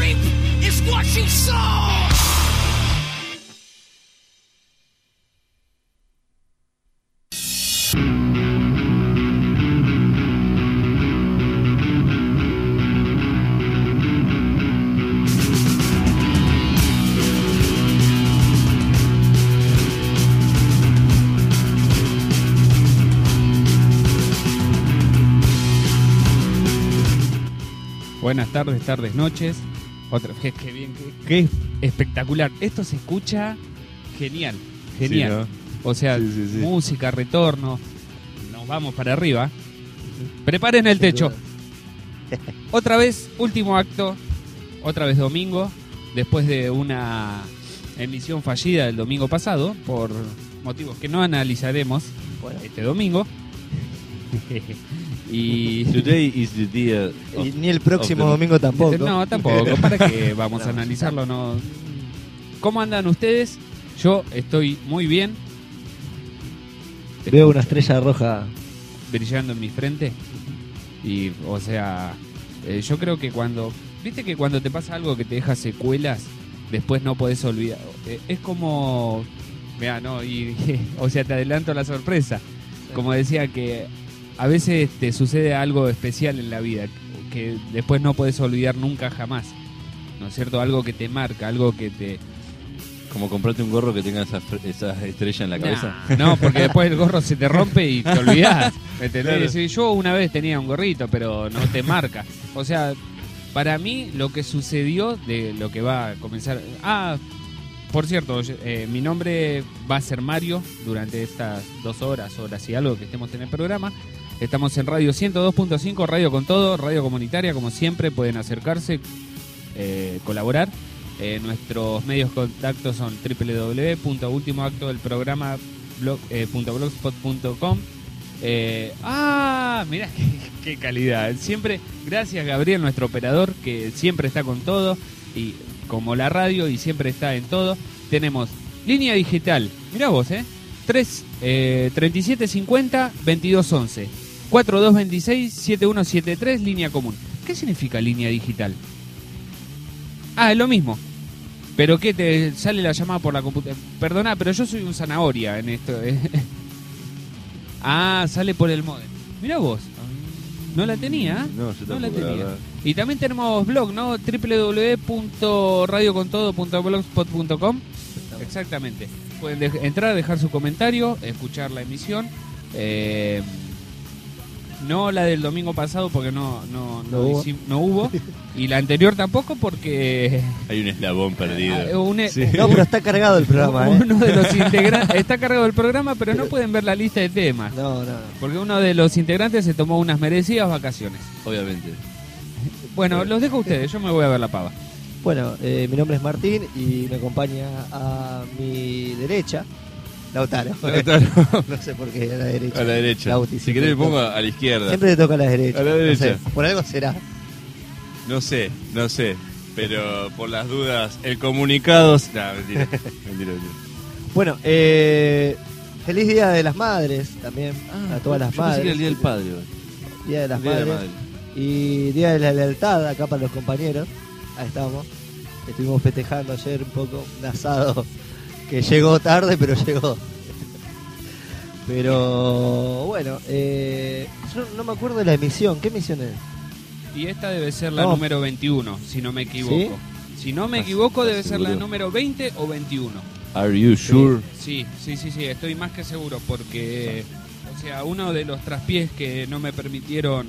reap is what you sow. Buenas tardes, tardes, noches. Otra vez, qué bien, qué espectacular. Esto se escucha genial, genial. Sí, ¿no? O sea, Sí. música, retorno. Nos vamos para arriba. Preparen el techo. Otra vez, último acto. Otra vez domingo. Después de una emisión fallida del domingo pasado, por motivos que no analizaremos este domingo. Y Today is the day Y ni el próximo domingo tampoco. No, tampoco. ¿Para qué vamos a analizarlo? No. ¿Cómo andan ustedes? Yo estoy muy bien. Veo una estrella roja brillando en mi frente. Y, o sea, yo creo que viste que cuando te pasa algo que te deja secuelas, después no podés olvidar. Es como, mira, no, o sea, te adelanto la sorpresa. Como decía que a veces te sucede algo especial en la vida que después no podés olvidar nunca jamás, ¿no es cierto? Algo que te marca, algo que te... Como comprarte un gorro que tenga esa estrella en la cabeza. No, porque después el gorro se te rompe y te olvidás, ¿me entendés? Claro. Sí, yo una vez tenía un gorrito, pero no te marca. O sea, para mí lo que sucedió de lo que va a comenzar... por cierto, mi nombre va a ser Mario durante estas 2 horas y algo que estemos en el programa. Estamos en Radio 102.5, Radio con Todo, radio comunitaria, como siempre, pueden acercarse, colaborar. Nuestros medios de contacto son www.ultimoactodelprograma.blogspot.com. Mirá qué calidad. Siempre, gracias Gabriel, nuestro operador, que siempre está con todo, y como la radio, y siempre está en todo. Tenemos línea digital, mirá vos, 3750 2211 4226 7173, línea común. ¿Qué significa línea digital? Es lo mismo. ¿Pero qué te sale la llamada por la computadora? Perdona, pero yo soy un zanahoria en esto. Sale por el modem. Mirá vos. No la tenía. No, yo no la tampoco, la tenía. verdad. Y también tenemos blog, ¿no? www.radiocontodo.blogspot.com. Exactamente. Pueden entrar, dejar su comentario, escuchar la emisión. No la del domingo pasado porque no hubo. Y la anterior tampoco porque... Hay un eslabón perdido. No, pero está cargado el programa, Uno de los integrantes está cargado el programa, pero no pueden ver la lista de temas. No. Porque uno de los integrantes se tomó unas merecidas vacaciones. Obviamente. Bueno, los dejo a ustedes, yo me voy a ver la pava. Bueno, mi nombre es Martín y me acompaña a mi derecha Lautaro. No sé por qué a la derecha. A la derecha. Lauti, Si querés me pongo a la izquierda. Siempre te toca a la derecha. A la derecha. No sé, por algo será. No sé. Pero por las dudas, el comunicado... No, mentira. Bueno, feliz Día de las Madres también a todas las Yo pensé madres. que era el Día del Padre. Día de las Día de la Madres. Madre. Y Día de la Lealtad acá para los compañeros. Ahí estamos. Estuvimos festejando ayer un poco un asado que llegó tarde, pero llegó. Pero bueno, yo no me acuerdo de la emisión. ¿Qué emisión es? Y esta debe ser la número 21, si no me equivoco. ¿Sí? Si no me equivoco, debe ser la seguro? número 20 o 21. Are you sure? Sí, estoy más que seguro porque, o sea, uno de los traspiés que no me permitieron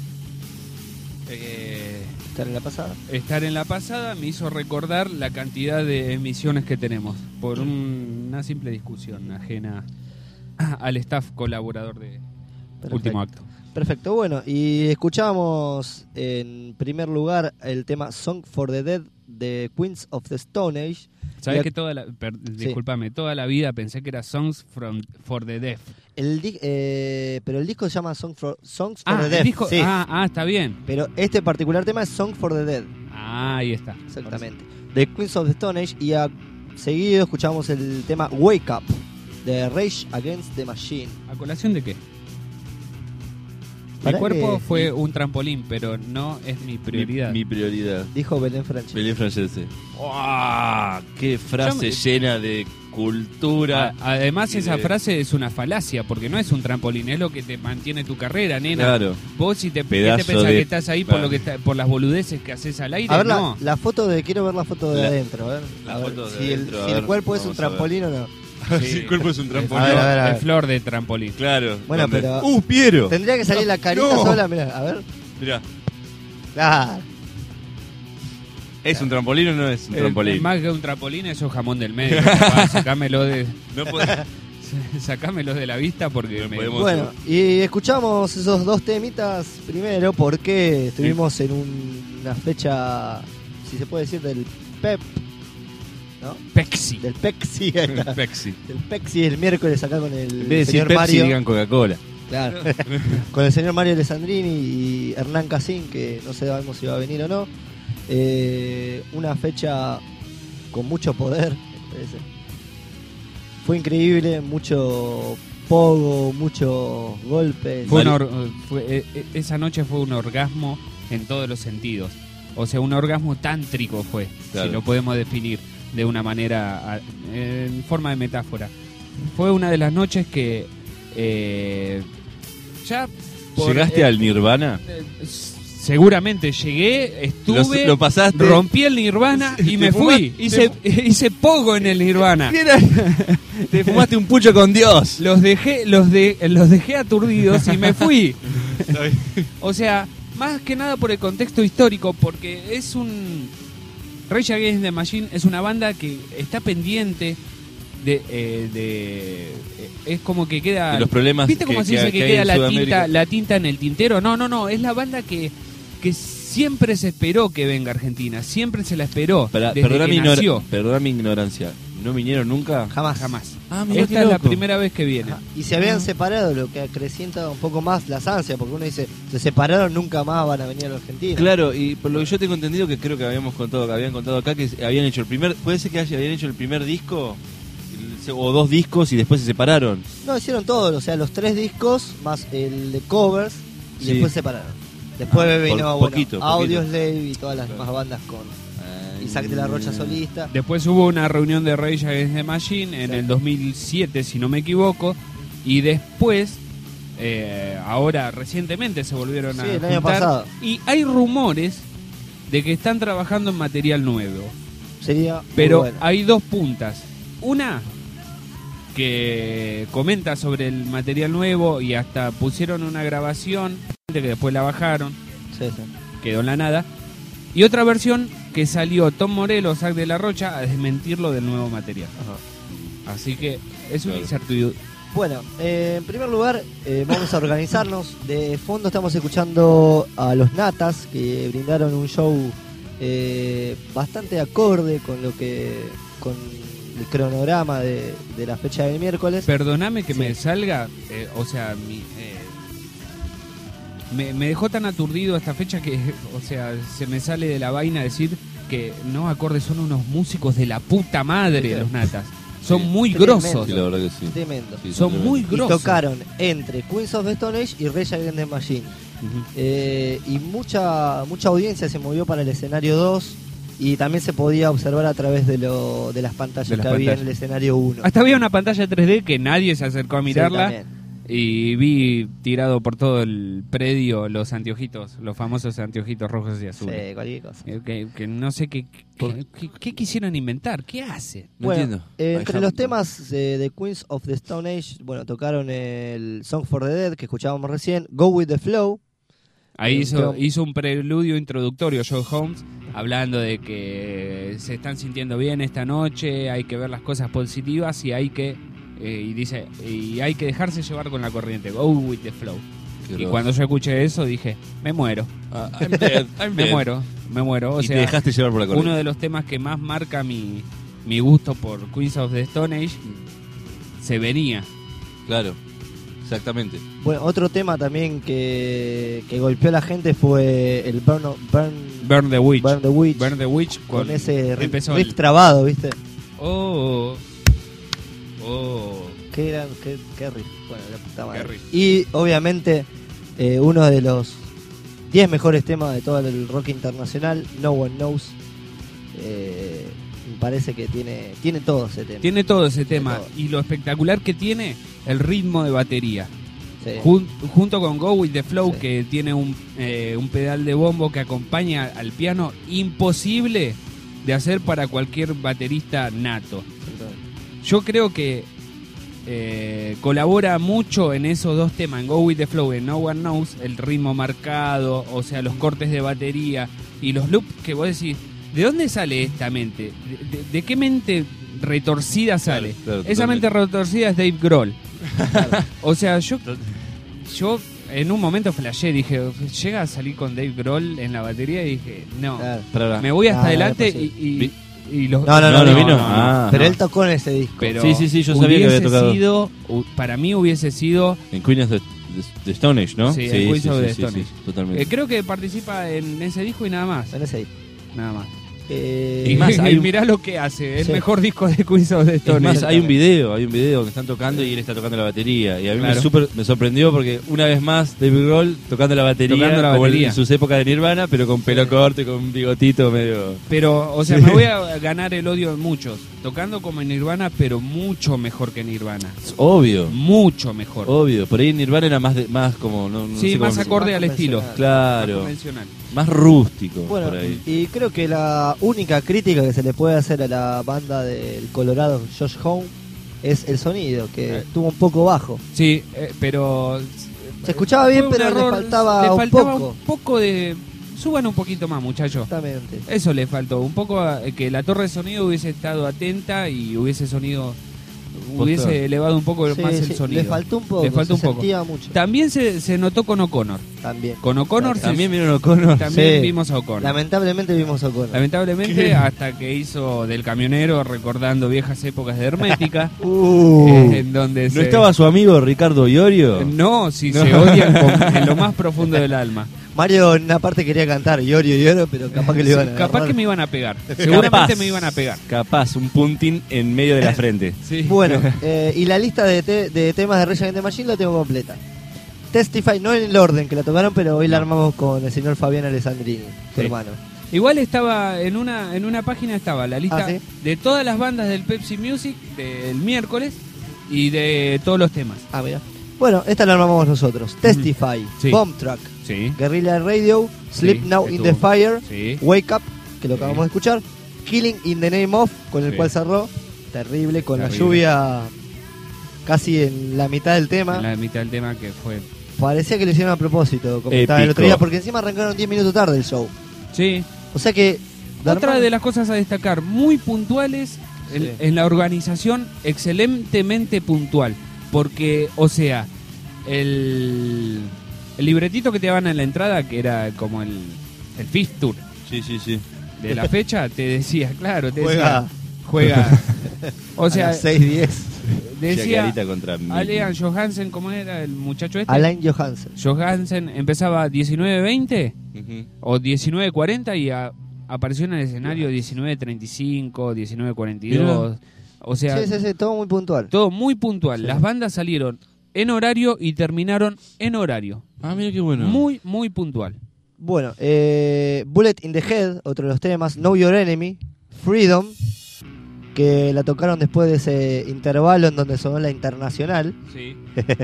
¿Estar en la pasada? me hizo recordar la cantidad de emisiones que tenemos por una simple discusión ajena al staff colaborador de Perfecto. Último Acto. Perfecto, bueno, y escuchamos en primer lugar el tema Song for the Dead de Queens of the Stone Age. ¿Sabes que discúlpame, toda la vida pensé que era Songs for the Deaf? Pero el disco se llama Songs for the Dead. Disco, Sí. Está bien. Pero este particular tema es Song for the Dead. Ahí está. Exactamente. De Queens of the Stone Age. Y seguido escuchamos el tema Wake Up de Rage Against the Machine. ¿A colación de qué? Mi Pará cuerpo que- fue un trampolín, pero no es mi prioridad. Mi prioridad. Dijo Belén Franchi. Belén Francese. ¡Wow! ¡Qué frase llena de cultura! Además, y esa de- frase es una falacia, porque no es un trampolín, es lo que te mantiene tu carrera, nena. Claro. Vos si te, ¿qué Pedazo te pensás de- que estás ahí por Claro. por las boludeces que haces al aire? A ver, no. la foto de. Quiero ver la foto de La- adentro. A ver, la a ver foto de si, adentro, a si el ver, cuerpo es un vamos a ver. trampolín o no. Sí, el cuerpo es un trampolín. A ver, a ver, a ver. Es flor de trampolín. Claro. Bueno, ¿dónde? pero- Piero! Tendría que salir la carita No. sola, mirá, a ver. Mirá, Claro. ¿es un trampolín o no es un trampolín? Más que un trampolín, eso es jamón del medio. Papá, sacámelo de, No podemos. sacámelo de la vista porque No me... podemos- Bueno, y escuchamos esos dos temitas primero porque estuvimos en una fecha, si se puede decir, del PEP, ¿no? Pexi. Del Pexi, ahí está. Pepsi. Del Pexi el miércoles acá con el En vez de decir señor Pepsi, Mario. digan Coca-Cola. Claro. Con el señor Mario Alessandrini y Hernán Casín, que no sabemos si va a venir o no. Una fecha con mucho poder, me parece. Fue increíble, mucho pogo, muchos golpes. Esa noche fue un orgasmo en todos los sentidos. O sea, un orgasmo tántrico fue, Claro. si lo podemos definir de una manera, en forma de metáfora. Fue una de las noches que ya... ¿Llegaste al Nirvana? Seguramente llegué, estuve, Lo pasaste. rompí el Nirvana y Te me fui. Hice pogo en el Nirvana. Mira, te fumaste un pucho con Dios. Los dejé aturdidos y me fui. O sea, más que nada por el contexto histórico, porque es un... Rage Against the Machine es una banda que está pendiente es como que queda... De los problemas ¿Viste cómo que- se dice que que hay queda en Sudamérica? la tinta en el tintero? No, es la banda que siempre se esperó que venga a Argentina, siempre se la esperó desde Perdona que nació. mi ignorancia. ¿No vinieron nunca? Jamás. Jamás. Ah, Esta es la primera vez que viene. Ajá. Y se habían separado, lo que acrecienta un poco más las ansias, porque uno dice, se separaron, nunca más van a venir a la Argentina. Claro, y por lo que yo tengo entendido, que creo que habían contado acá, que habían hecho el primer, puede ser que habían hecho el primer disco o dos discos y después se separaron. No, hicieron todos, o sea, los 3 discos más el de covers y Sí. después se separaron. Después vino poquito. Audioslave y todas las demás bandas con Isaac de la Rocha solista. Después hubo una reunión de Rage Against the Machine en el 2007, si no me equivoco, y después, ahora recientemente se volvieron a Sí, el año juntar, pasado. y hay rumores de que están trabajando en material nuevo, Sería muy pero bueno. hay dos puntas. Una que comenta sobre el material nuevo y hasta pusieron una grabación que después la bajaron, Sí, sí. quedó en la nada. Y otra versión que salió Tom Morello, Zac de la Rocha, a desmentirlo del nuevo material. Ajá. Así que es una Claro. incertidumbre. Bueno, en primer lugar, vamos a organizarnos. De fondo estamos escuchando a los Natas, que brindaron un show bastante acorde con lo que con el cronograma de la fecha del miércoles. Perdóname que Sí. me salga, me dejó tan aturdido esta fecha que, o sea, se me sale de la vaina decir que no acorde, son unos músicos de la puta madre, Sí. los Natas. Son Sí. muy Tremendo. grosos. Sí, la verdad que sí. Tremendo. Sí, Son tremendo. muy Y grosos. tocaron entre Queens of the Stone Age y Rage Against the Machine. Ujú. Y mucha audiencia se movió para el escenario 2 y también se podía observar a través de las pantallas De las que había en pantallas. el escenario 1. Hasta había una pantalla 3D que nadie se acercó a mirarla. Y vi tirado por todo el predio los anteojitos, los famosos anteojitos rojos y azules. Sí, cualquier cosa. Que no sé qué quisieron inventar, qué hacen. No Bueno, entiendo. entre Ay, los Hamilton. temas de Queens of the Stone Age, bueno, tocaron el Song for the Dead que escuchábamos recién, Go With the Flow. Ahí Pero- hizo un preludio introductorio Joe Holmes, hablando de que se están sintiendo bien esta noche, hay que ver las cosas positivas y hay que hay que dejarse llevar con la corriente. Go with the flow. Qué Y grosso. cuando yo escuché eso dije, me muero, Ah, I'm dead, I'm me dead. muero. O Y sea, te dejaste llevar por la corriente. uno de los temas que más marca mi gusto por Queens of the Stone Age se venía. Claro, exactamente. Bueno, otro tema también que golpeó a la gente fue el Burn the Witch. Burn the Witch, Burn the Witch con ese empezó riff el- trabado, ¿viste? Oh. Qué riff. Bueno, la puta madre. Qué riff. Y obviamente Uno de los 10 mejores temas de todo el rock internacional, No One Knows. Me parece que tiene todo ese tema. Tiene todo ese tema. todo. Y lo espectacular que tiene, el ritmo de batería. Sí. Junto con Go With The Flow, Sí. que tiene un pedal de bombo que acompaña al piano, imposible de hacer para cualquier baterista nato. Yo creo que colabora mucho en esos dos temas, en Go With The Flow y en No One Knows, el ritmo marcado, o sea, los cortes de batería y los loops que vos decís, ¿de dónde sale esta mente? ¿De qué mente retorcida sale? Claro, Esa mente retorcida es Dave Grohl. O sea, yo en un momento flashé, dije, llega a salir con Dave Grohl en la batería y dije, no, Claro. Pará. me voy hasta No, adelante no es y los... No vino. Ah. Pero él tocó en ese disco. Pero Sí, yo sabía que había hubiese tocado. sido, para mí hubiese sido... En Queen of the Stone Age, ¿no? Sí, en Queens of the sí, Stone Age. totalmente. creo que participa en ese disco y nada más. En ese disco. Nada más. Y más, hay un- mirá lo que hace, el Sí. mejor disco de Queens of the Es Stone más, Age. hay un video que están tocando y él está tocando la batería. Y a mí Claro. me sorprendió porque una vez más David Grohl tocando la batería, Tocando la como batería. en sus épocas de Nirvana, pero con pelo corto y con un bigotito medio... Pero, o sea, me voy a ganar el odio de muchos. Tocando como en Nirvana, pero mucho mejor que Nirvana. Obvio, Mucho mejor. obvio. Por ahí Nirvana era más como... No Sí, sé cómo más se- acorde Más al estilo. convencional. Más Claro, convencional. más rústico Bueno, por ahí. y creo que la única crítica que se le puede hacer a la banda del Colorado, Josh Home, es el sonido, que estuvo un poco bajo. Sí, pero... Se escuchaba bien, fue un pero error. le faltaba un poco. un poco de... Suban un poquito más, muchachos. Exactamente. Eso le faltó. Un poco que la torre de sonido hubiese estado atenta y hubiese hubiese elevado un poco Sí, más sí, el sonido. le faltó un poco, Le faltó un se poco. sentía mucho. También se notó con O'Connor. También. Con O'Connor También vieron O'Connor. también Sí. vimos a O'Connor. Lamentablemente vimos a O'Connor. Lamentablemente, hasta que hizo del camionero recordando viejas épocas de Hermética, Uh. en donde ¿No estaba su amigo Ricardo Iorio? No, si se odian en lo más profundo del alma. Mario en una parte quería cantar Iorio, pero capaz que le iban a Capaz agarrar. que me iban a pegar. Seguramente Capaz. me iban a pegar. Capaz, un puntín en medio de la frente. Sí. Bueno, y la lista de temas de Rage Against the Machine la tengo completa. Testify, no en el orden que la tocaron, pero hoy la armamos con el señor Fabián Alessandrini, su Sí. hermano. Igual estaba en una página estaba la lista Ah, ¿sí? de todas las bandas del Pepsi Music del miércoles y de todos los temas. Ah, mira. Bueno, esta la armamos nosotros. Testify, Sí. Bomb Track, Sí. Guerrilla Radio, Sleep Sí, Now in the estuvo. Fire, Sí. Wake Up, que lo Sí. acabamos de escuchar, Killing in the Name of, con el Sí. cual cerró, terrible, con la Terrible. lluvia casi en la mitad del tema. En la mitad del tema que fue. Parecía que lo hicieron a propósito, como estaba el Épico. otro día, porque encima arrancaron 10 minutos tarde el show. Sí. O sea que... Otra de las cosas a destacar, muy puntuales Sí. en la organización, excelentemente puntual. Porque, o sea, el libretito que te daban en la entrada, que era como el Fifth Tour Sí. de la fecha, te decía, claro, te Juega. decía, juega. O sea, a las 6:10. decía Chacarita contra mí. Alean Johansen, ¿cómo era el muchacho este? Alain Johansen. Johansen empezaba 19:20 Ujú. o 19:40 y apareció en el escenario 19:35, 19:42. O sea, Sí, todo muy puntual. todo muy puntual. Sí. Las bandas salieron en horario y terminaron en horario. Ah, mira qué bueno. Muy, muy puntual. Bueno, Bullet in the Head, otro de los temas, Know Your Enemy, Freedom, que la tocaron después de ese intervalo en donde sonó la internacional, Sí.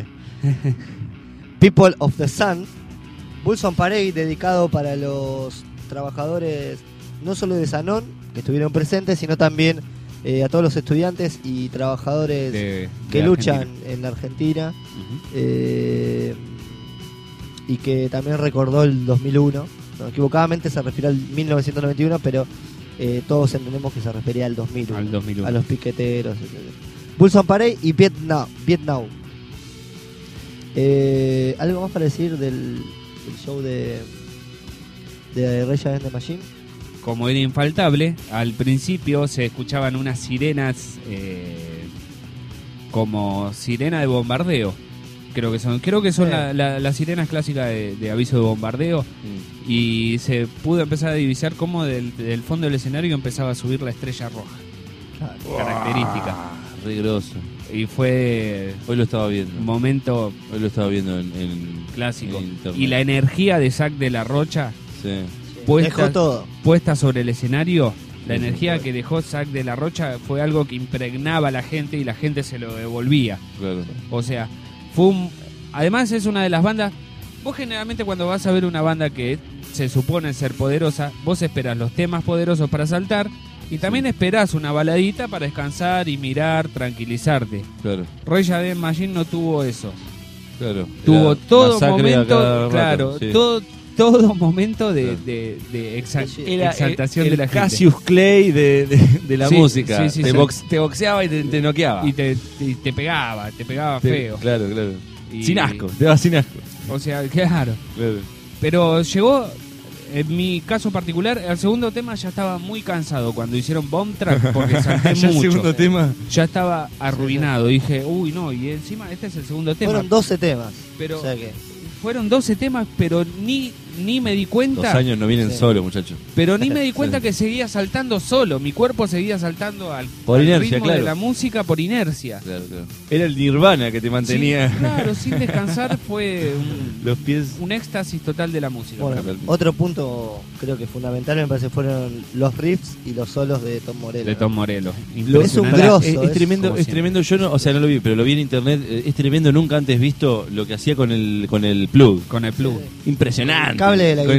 People of the Sun, Bulls on Parade, dedicado para los trabajadores no solo de Sanón, que estuvieron presentes, sino también a todos los estudiantes y trabajadores que luchan en la Argentina, y que también recordó el 2001. No, equivocadamente se refirió al 1991, pero todos entendemos que se refería al 2001, Al 2001. a los piqueteros, etc. Bulls on Parade y Vietnam. ¿Algo más para decir del show de Rage Against the Machine? Como era infaltable, al principio se escuchaban unas sirenas como sirena de bombardeo. Creo que son Sí. las sirenas clásicas de aviso de bombardeo. Y se pudo empezar a divisar cómo del fondo del escenario empezaba a subir la estrella roja, característica. Re grosso. Y fue Hoy lo estaba viendo. un momento Hoy lo estaba viendo en clásico. En internet. Y la energía de Zack de la Rocha Sí. Dejó todo. puesta sobre el escenario, la Sí, energía sí. que dejó Zack de la Rocha fue algo que impregnaba a la gente y la gente se lo devolvía. Claro. O sea, además es una de las bandas. Vos generalmente cuando vas a ver una banda que se supone ser poderosa, vos esperás los temas poderosos para saltar y también esperás una baladita para descansar y mirar, tranquilizarte. Claro. Rage Against the Machine no tuvo eso. Claro. Tuvo Era todo masacre a momento, cada rato, claro, sí. todo momento de, Claro. de Era exaltación el de la gente. Cassius Clay de la Sí, música. sí, sí, te, sí. te boxeaba y te noqueaba. Y te pegaba feo. Claro, claro. Y- Sin asco, te daba sin asco. O sea, claro. Claro. Pero llegó, en mi caso particular, el segundo tema ya estaba muy cansado cuando hicieron Bomb Track porque salté Ya el mucho. segundo tema. Ya estaba arruinado. Dije, uy, no, y encima este es el segundo tema. Fueron 12 temas. Pero O sea que fueron 12 temas, pero ni me di Los cuenta. años no vienen Sí. solos, muchachos. Pero ni me di cuenta Sí. que seguía saltando solo. Mi cuerpo seguía saltando al Por inercia, ritmo claro. de la música por inercia. Claro, claro. Era el Nirvana que te mantenía Sí, claro, sin descansar fue los pies. un éxtasis total de la música. bueno, Perfecto. otro punto creo que fundamental me parece fueron los riffs y los solos de Tom Morello. De Tom Morello. Lo- Es un Impresionante. grosso. Es es tremendo, como es siempre. tremendo. Yo no, o sea, no lo vi, pero lo vi en internet. Es tremendo, nunca antes visto lo que hacía con el plug. Con el plug. Impresionante. Cable de la Con